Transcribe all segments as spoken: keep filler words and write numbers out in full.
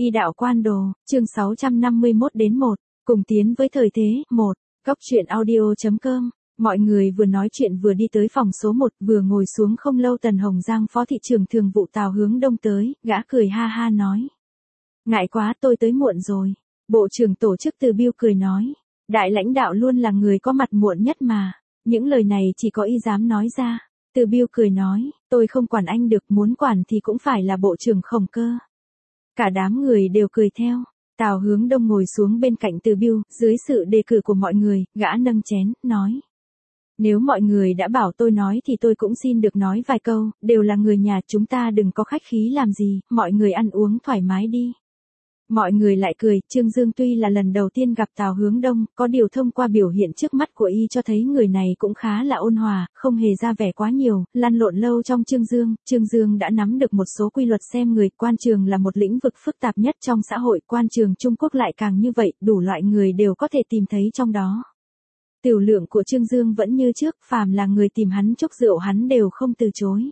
Y đạo quan đồ, chương sáu trăm năm mươi mốt đến một, cùng tiến với thời thế, một, góc truyện audio.com. Mọi người vừa nói chuyện vừa đi tới phòng số một, vừa ngồi xuống không lâu Tần Hồng Giang phó thị trưởng thường vụ Tào Hướng Đông tới, gã cười ha ha nói. Ngại quá tôi tới muộn rồi. Bộ trưởng tổ chức Từ Biêu cười nói. Đại lãnh đạo luôn là người có mặt muộn nhất mà. Những lời này chỉ có y dám nói ra. Từ Biêu cười nói, tôi không quản anh được, muốn quản thì cũng phải là bộ trưởng Khổng Cơ. Cả đám người đều cười theo. Tào Hướng Đông ngồi xuống bên cạnh Từ Biêu, dưới sự đề cử của mọi người, gã nâng chén, nói. Nếu mọi người đã bảo tôi nói thì tôi cũng xin được nói vài câu, đều là người nhà, chúng ta đừng có khách khí làm gì, mọi người ăn uống thoải mái đi. Mọi người lại cười, Trương Dương tuy là lần đầu tiên gặp Tào Hướng Đông, có điều thông qua biểu hiện trước mắt của y cho thấy người này cũng khá là ôn hòa, không hề ra vẻ quá nhiều, lăn lộn lâu trong Trương Dương, Trương Dương đã nắm được một số quy luật xem người, quan trường là một lĩnh vực phức tạp nhất trong xã hội, quan trường Trung Quốc lại càng như vậy, đủ loại người đều có thể tìm thấy trong đó. Tiểu lượng của Trương Dương vẫn như trước, phàm là người tìm hắn chốc rượu hắn đều không từ chối.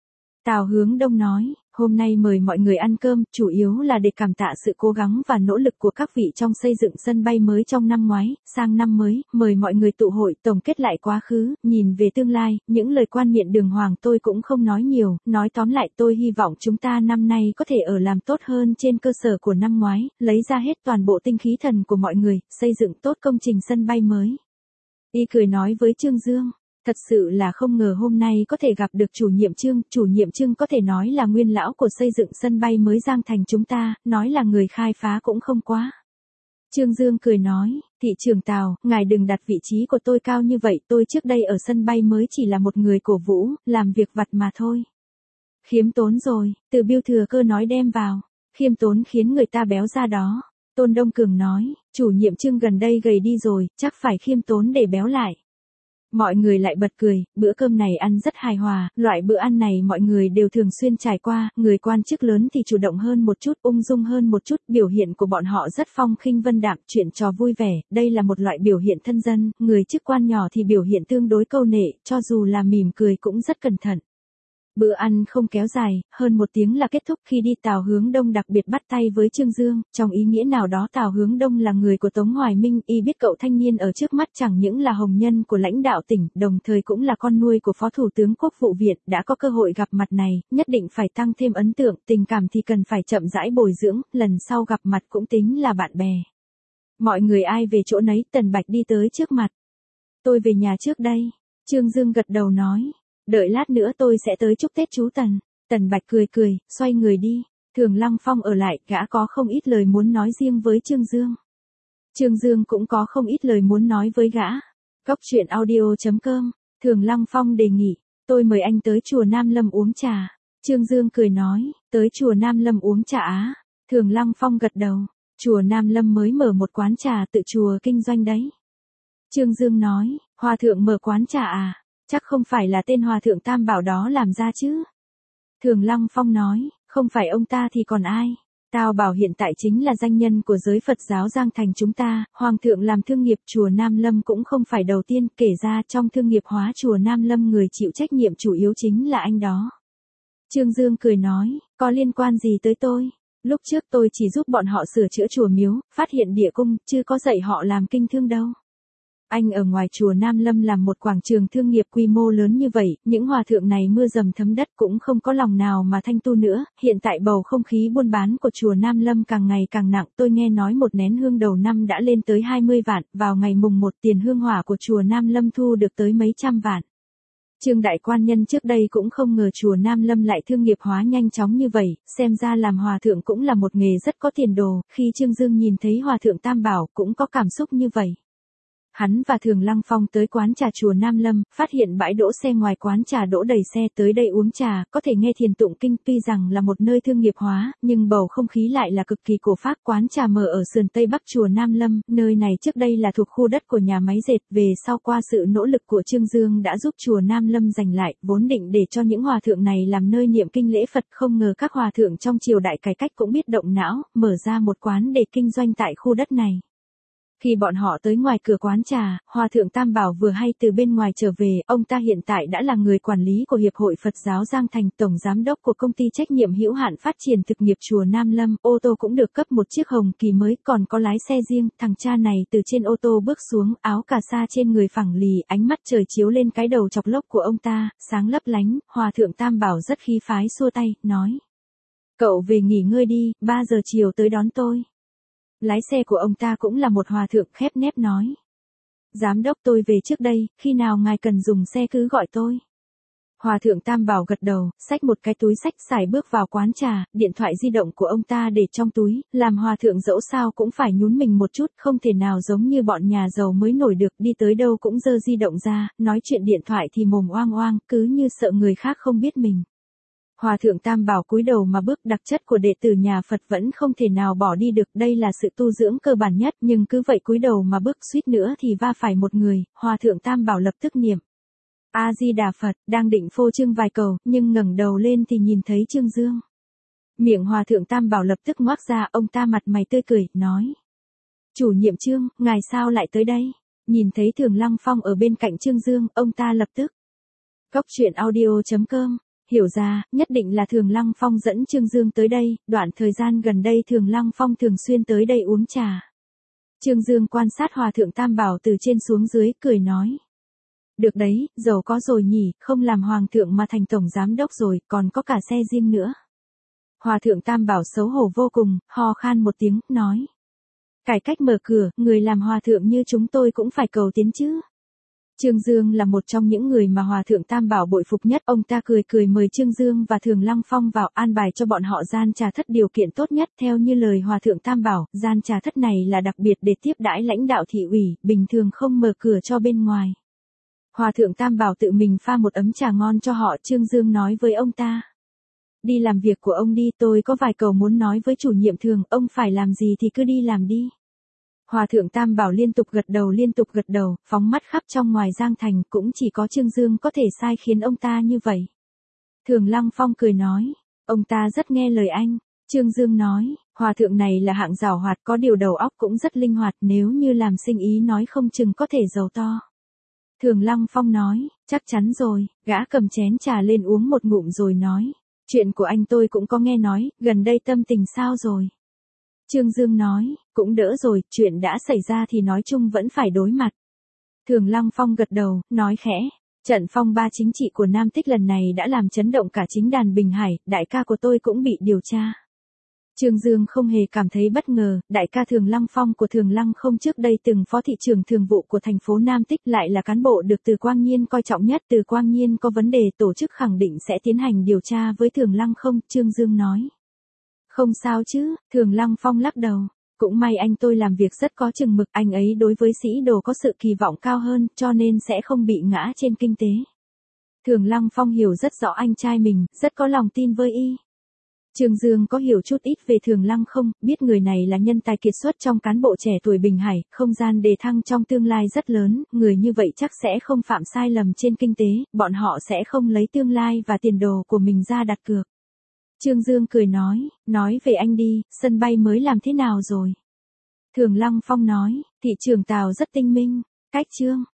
Tào Hướng Đông nói, hôm nay mời mọi người ăn cơm, chủ yếu là để cảm tạ sự cố gắng và nỗ lực của các vị trong xây dựng sân bay mới trong năm ngoái, sang năm mới, mời mọi người tụ hội, tổng kết lại quá khứ, nhìn về tương lai, những lời quan miệng đường hoàng tôi cũng không nói nhiều, nói tóm lại tôi hy vọng chúng ta năm nay có thể ở làm tốt hơn trên cơ sở của năm ngoái, lấy ra hết toàn bộ tinh khí thần của mọi người, xây dựng tốt công trình sân bay mới. Y cười nói với Trương Dương. Thật sự là không ngờ hôm nay có thể gặp được chủ nhiệm Trương, chủ nhiệm Trương có thể nói là nguyên lão của xây dựng sân bay mới Giang Thành chúng ta, nói là người khai phá cũng không quá. Trương Dương cười nói, thị trưởng Tào, ngài đừng đặt vị trí của tôi cao như vậy, tôi trước đây ở sân bay mới chỉ là một người cổ vũ, làm việc vặt mà thôi. Khiêm tốn rồi, Từ Biêu thừa cơ nói đem vào, khiêm tốn khiến người ta béo ra đó. Tôn Đông Cường nói, chủ nhiệm Trương gần đây gầy đi rồi, chắc phải khiêm tốn để béo lại. Mọi người lại bật cười, bữa cơm này ăn rất hài hòa, loại bữa ăn này mọi người đều thường xuyên trải qua, người quan chức lớn thì chủ động hơn một chút, ung dung hơn một chút, biểu hiện của bọn họ rất phong khinh vân đạm, chuyện trò vui vẻ, đây là một loại biểu hiện thân dân, người chức quan nhỏ thì biểu hiện tương đối câu nệ, cho dù là mỉm cười cũng rất cẩn thận. Bữa ăn không kéo dài, hơn một tiếng là kết thúc. Khi đi Tào Hướng Đông đặc biệt bắt tay với Trương Dương, trong ý nghĩa nào đó Tào Hướng Đông là người của Tống Hoài Minh, y biết cậu thanh niên ở trước mắt chẳng những là hồng nhân của lãnh đạo tỉnh, đồng thời cũng là con nuôi của Phó Thủ tướng Quốc vụ viện, đã có cơ hội gặp mặt này, nhất định phải tăng thêm ấn tượng, tình cảm thì cần phải chậm rãi bồi dưỡng, lần sau gặp mặt cũng tính là bạn bè. Mọi người ai về chỗ nấy, Tần Bạch đi tới trước mặt. Tôi về nhà trước đây, Trương Dương gật đầu nói. Đợi lát nữa tôi sẽ tới chúc Tết chú Tần. Tần Bạch cười cười, xoay người đi. Thường Lăng Phong ở lại, gã có không ít lời muốn nói riêng với Trương Dương. Trương Dương cũng có không ít lời muốn nói với gã. Góc truyện audio.com. Thường Lăng Phong đề nghị, tôi mời anh tới chùa Nam Lâm uống trà. Trương Dương cười nói, tới chùa Nam Lâm uống trà á. Thường Lăng Phong gật đầu, chùa Nam Lâm mới mở một quán trà tự chùa kinh doanh đấy. Trương Dương nói, hòa thượng mở quán trà à? Chắc không phải là tên hòa thượng Tam Bảo đó làm ra chứ. Thường Lăng Phong nói, không phải ông ta thì còn ai. Tào Bảo hiện tại chính là danh nhân của giới Phật giáo Giang Thành chúng ta, Hoàng thượng làm thương nghiệp chùa Nam Lâm cũng không phải đầu tiên, kể ra trong thương nghiệp hóa chùa Nam Lâm người chịu trách nhiệm chủ yếu chính là anh đó. Trương Dương cười nói, có liên quan gì tới tôi? Lúc trước tôi chỉ giúp bọn họ sửa chữa chùa miếu, phát hiện địa cung, chứ có dạy họ làm kinh thương đâu. Anh ở ngoài chùa Nam Lâm làm một quảng trường thương nghiệp quy mô lớn như vậy, những hòa thượng này mưa dầm thấm đất cũng không có lòng nào mà thanh tu nữa, hiện tại bầu không khí buôn bán của chùa Nam Lâm càng ngày càng nặng, tôi nghe nói một nén hương đầu năm đã lên tới hai mươi vạn, vào ngày mùng một tiền hương hỏa của chùa Nam Lâm thu được tới mấy trăm vạn. Trương đại quan nhân trước đây cũng không ngờ chùa Nam Lâm lại thương nghiệp hóa nhanh chóng như vậy, xem ra làm hòa thượng cũng là một nghề rất có tiền đồ, khi Trương Dương nhìn thấy hòa thượng Tam Bảo cũng có cảm xúc như vậy. Hắn và Thường Lăng Phong tới quán trà chùa Nam Lâm, phát hiện bãi đỗ xe ngoài quán trà đỗ đầy xe, tới đây uống trà, có thể nghe thiền tụng kinh, tuy rằng là một nơi thương nghiệp hóa, nhưng bầu không khí lại là cực kỳ cổ phác. Quán trà mở ở sườn Tây Bắc chùa Nam Lâm, nơi này trước đây là thuộc khu đất của nhà máy dệt, về sau qua sự nỗ lực của Trương Dương đã giúp chùa Nam Lâm giành lại, vốn định để cho những hòa thượng này làm nơi niệm kinh lễ Phật, không ngờ các hòa thượng trong triều đại cải cách cũng biết động não, mở ra một quán để kinh doanh tại khu đất này. Khi bọn họ tới ngoài cửa quán trà, Hòa thượng Tam Bảo vừa hay từ bên ngoài trở về, ông ta hiện tại đã là người quản lý của Hiệp hội Phật giáo Giang Thành, tổng giám đốc của công ty trách nhiệm hữu hạn phát triển thực nghiệp chùa Nam Lâm, ô tô cũng được cấp một chiếc Hồng Kỳ mới, còn có lái xe riêng. Thằng cha này từ trên ô tô bước xuống, áo cà sa trên người phẳng lì, ánh mắt trời chiếu lên cái đầu chọc lốc của ông ta, sáng lấp lánh. Hòa thượng Tam Bảo rất khí phái xua tay, nói: "Cậu về nghỉ ngơi đi, ba giờ chiều tới đón tôi." Lái xe của ông ta cũng là một hòa thượng, khép nép nói: "Giám đốc, tôi về trước đây, khi nào ngài cần dùng xe cứ gọi tôi." Hòa thượng Tam Bảo gật đầu, xách một cái túi xách xài bước vào quán trà, điện thoại di động của ông ta để trong túi, làm hòa thượng dẫu sao cũng phải nhún mình một chút, không thể nào giống như bọn nhà giàu mới nổi được, đi tới đâu cũng giơ di động ra, nói chuyện điện thoại thì mồm oang oang, cứ như sợ người khác không biết mình. Hòa thượng Tam Bảo cúi đầu mà bước, đặc chất của đệ tử nhà Phật vẫn không thể nào bỏ đi được, đây là sự tu dưỡng cơ bản nhất, nhưng cứ vậy cúi đầu mà bước, suýt nữa thì va phải một người. Hòa thượng Tam Bảo lập tức niệm A Di Đà Phật, đang định phô trương vài câu, nhưng ngẩng đầu lên thì nhìn thấy Trương Dương. Miệng Hòa thượng Tam Bảo lập tức ngoác ra, ông ta mặt mày tươi cười, nói: "Chủ nhiệm Trương, ngài sao lại tới đây?" Nhìn thấy Thường Lăng Phong ở bên cạnh Trương Dương, ông ta lập tức Cóc truyện audio chấm com hiểu ra, nhất định là Thường Lăng Phong dẫn Trương Dương tới đây, đoạn thời gian gần đây Thường Lăng Phong thường xuyên tới đây uống trà. Trương Dương quan sát Hòa thượng Tam Bảo từ trên xuống dưới, cười nói: "Được đấy, giàu có rồi nhỉ, không làm hoàng thượng mà thành tổng giám đốc rồi, còn có cả xe riêng nữa." Hòa thượng Tam Bảo xấu hổ vô cùng, ho khan một tiếng, nói: "Cải cách mở cửa, người làm hòa thượng như chúng tôi cũng phải cầu tiến chứ." Trương Dương là một trong những người mà Hòa thượng Tam Bảo bội phục nhất, ông ta cười cười mời Trương Dương và Thường Lăng Phong vào, an bài cho bọn họ gian trà thất điều kiện tốt nhất, theo như lời Hòa thượng Tam Bảo, gian trà thất này là đặc biệt để tiếp đãi lãnh đạo thị ủy, bình thường không mở cửa cho bên ngoài. Hòa thượng Tam Bảo tự mình pha một ấm trà ngon cho họ. Trương Dương nói với ông ta: "Đi làm việc của ông đi, tôi có vài câu muốn nói với chủ nhiệm Thường, ông phải làm gì thì cứ đi làm đi." Hòa thượng Tam Bảo liên tục gật đầu liên tục gật đầu, phóng mắt khắp trong ngoài Giang Thành, cũng chỉ có Trương Dương có thể sai khiến ông ta như vậy. Thường Lăng Phong cười nói: "Ông ta rất nghe lời anh." Trương Dương nói: "Hòa thượng này là hạng giàu hoạt, có điều đầu óc cũng rất linh hoạt, nếu như làm sinh ý nói không chừng có thể giàu to." Thường Lăng Phong nói: "Chắc chắn rồi." Gã cầm chén trà lên uống một ngụm rồi nói: "Chuyện của anh tôi cũng có nghe nói, gần đây tâm tình sao rồi?" Trương Dương nói: "Cũng đỡ rồi, chuyện đã xảy ra thì nói chung vẫn phải đối mặt." Thường Lăng Phong gật đầu, nói khẽ: "Trận phong ba chính trị của Nam Tích lần này đã làm chấn động cả chính đàn Bình Hải, đại ca của tôi cũng bị điều tra." Trương Dương không hề cảm thấy bất ngờ, đại ca Thường Lăng Phong của Thường Lăng không trước đây từng phó thị trưởng thường vụ của thành phố Nam Tích, lại là cán bộ được Từ Quang Nhiên coi trọng nhất. Từ Quang Nhiên có vấn đề, tổ chức khẳng định sẽ tiến hành điều tra với Thường Lăng không. Trương Dương nói: "Không sao chứ." Thường Lăng Phong lắc đầu: "Cũng may anh tôi làm việc rất có chừng mực, anh ấy đối với sĩ đồ có sự kỳ vọng cao hơn, cho nên sẽ không bị ngã trên kinh tế." Thường Lăng Phong hiểu rất rõ anh trai mình, rất có lòng tin với y. Trương Dương có hiểu chút ít về Thường Lăng không, biết người này là nhân tài kiệt xuất trong cán bộ trẻ tuổi Bình Hải, không gian đề thăng trong tương lai rất lớn, người như vậy chắc sẽ không phạm sai lầm trên kinh tế, bọn họ sẽ không lấy tương lai và tiền đồ của mình ra đặt cược. Trương Dương cười nói: "Nói về anh đi, sân bay mới làm thế nào rồi?" Thường Lăng Phong nói: "Thị trường Tào rất tinh minh." Cách chương